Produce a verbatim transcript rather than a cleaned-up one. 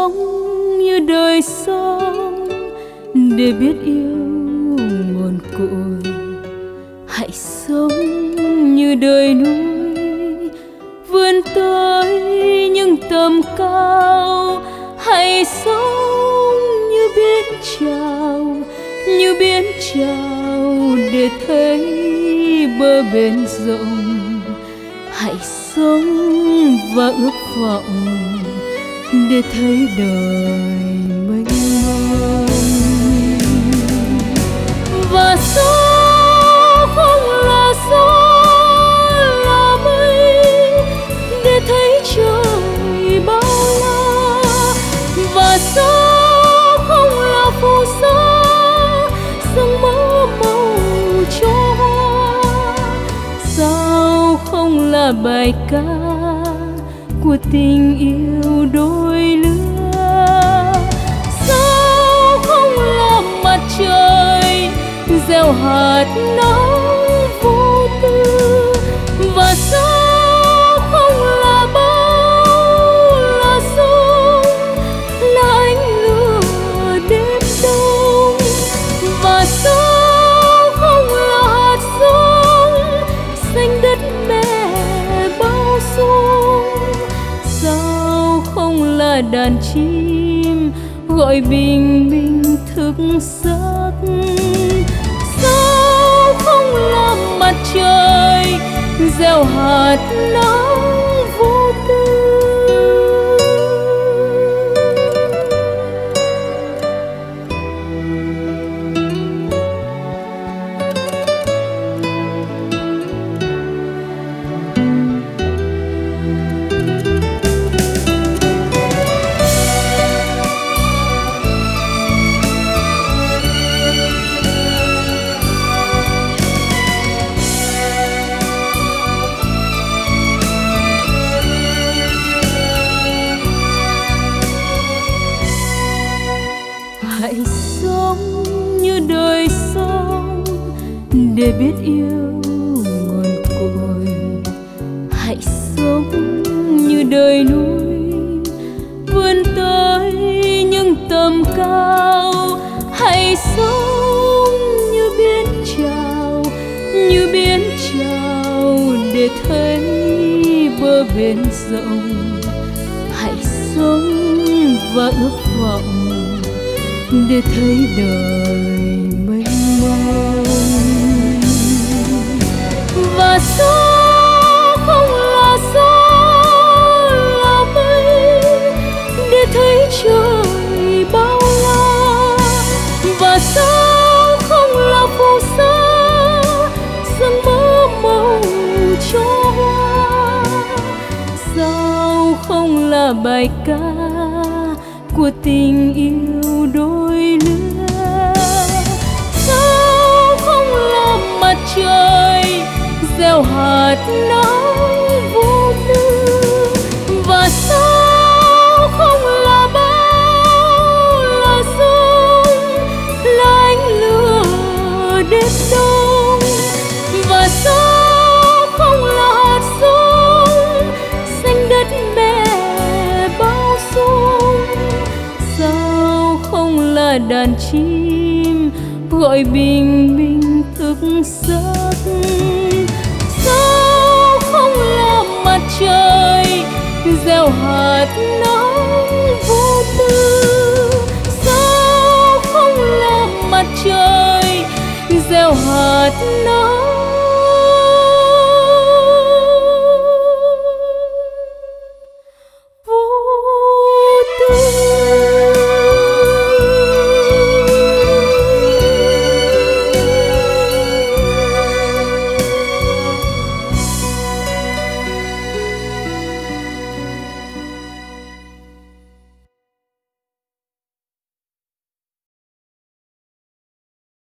sống như đời sống để biết yêu nguồn cội. Hãy sống như đời núi vươn tới những tầm cao. Hãy sống như biển trào, như biển trào để thấy bờ bên rộng. Hãy sống và ước vọng để thấy đời mênh mông. Và gió không là gió, là mây để thấy trời bao la. Và gió không là phù sa, sương mơ màu cho hoa. Sao không là bài ca của tình yêu đôi lứa? Sao không là mặt trời gieo hạt nắng vô tư? Và sao không là bão, là sông, là ánh lửa đêm đông? Và sao không là hạt giống xanh đất mẹ bao dung? Sao không là đàn chim gọi bình minh thức giấc? Sao không là mặt trời gieo hạt nắng vô tư? Hãy sống như đời sống để biết yêu nguồn cội. Hãy sống như đời núi vươn tới những tầm cao. Hãy sống như biển trào, như biển trào để thấy bờ bên rộng. Hãy sống và ước vọng để thấy đời mênh mông. Và gió không là gió, là mây để thấy trời bao la. Và gió không là phù sa, sương mơ màu cho hoa. Sao không là bài ca của tình yêu đôi lứa? Sao không là mặt trời gieo hạt nắng vô tư? Và sao không là bão, là sông, là ánh lửa đêm đông? Và sao không là hạt giống xanh đất mẹ bao dung? Sao không là đàn chim gọi bình minh thức giấc? Sao không là mặt trời gieo hạt nắng vô tư? Sao không là mặt trời gieo hạt nắng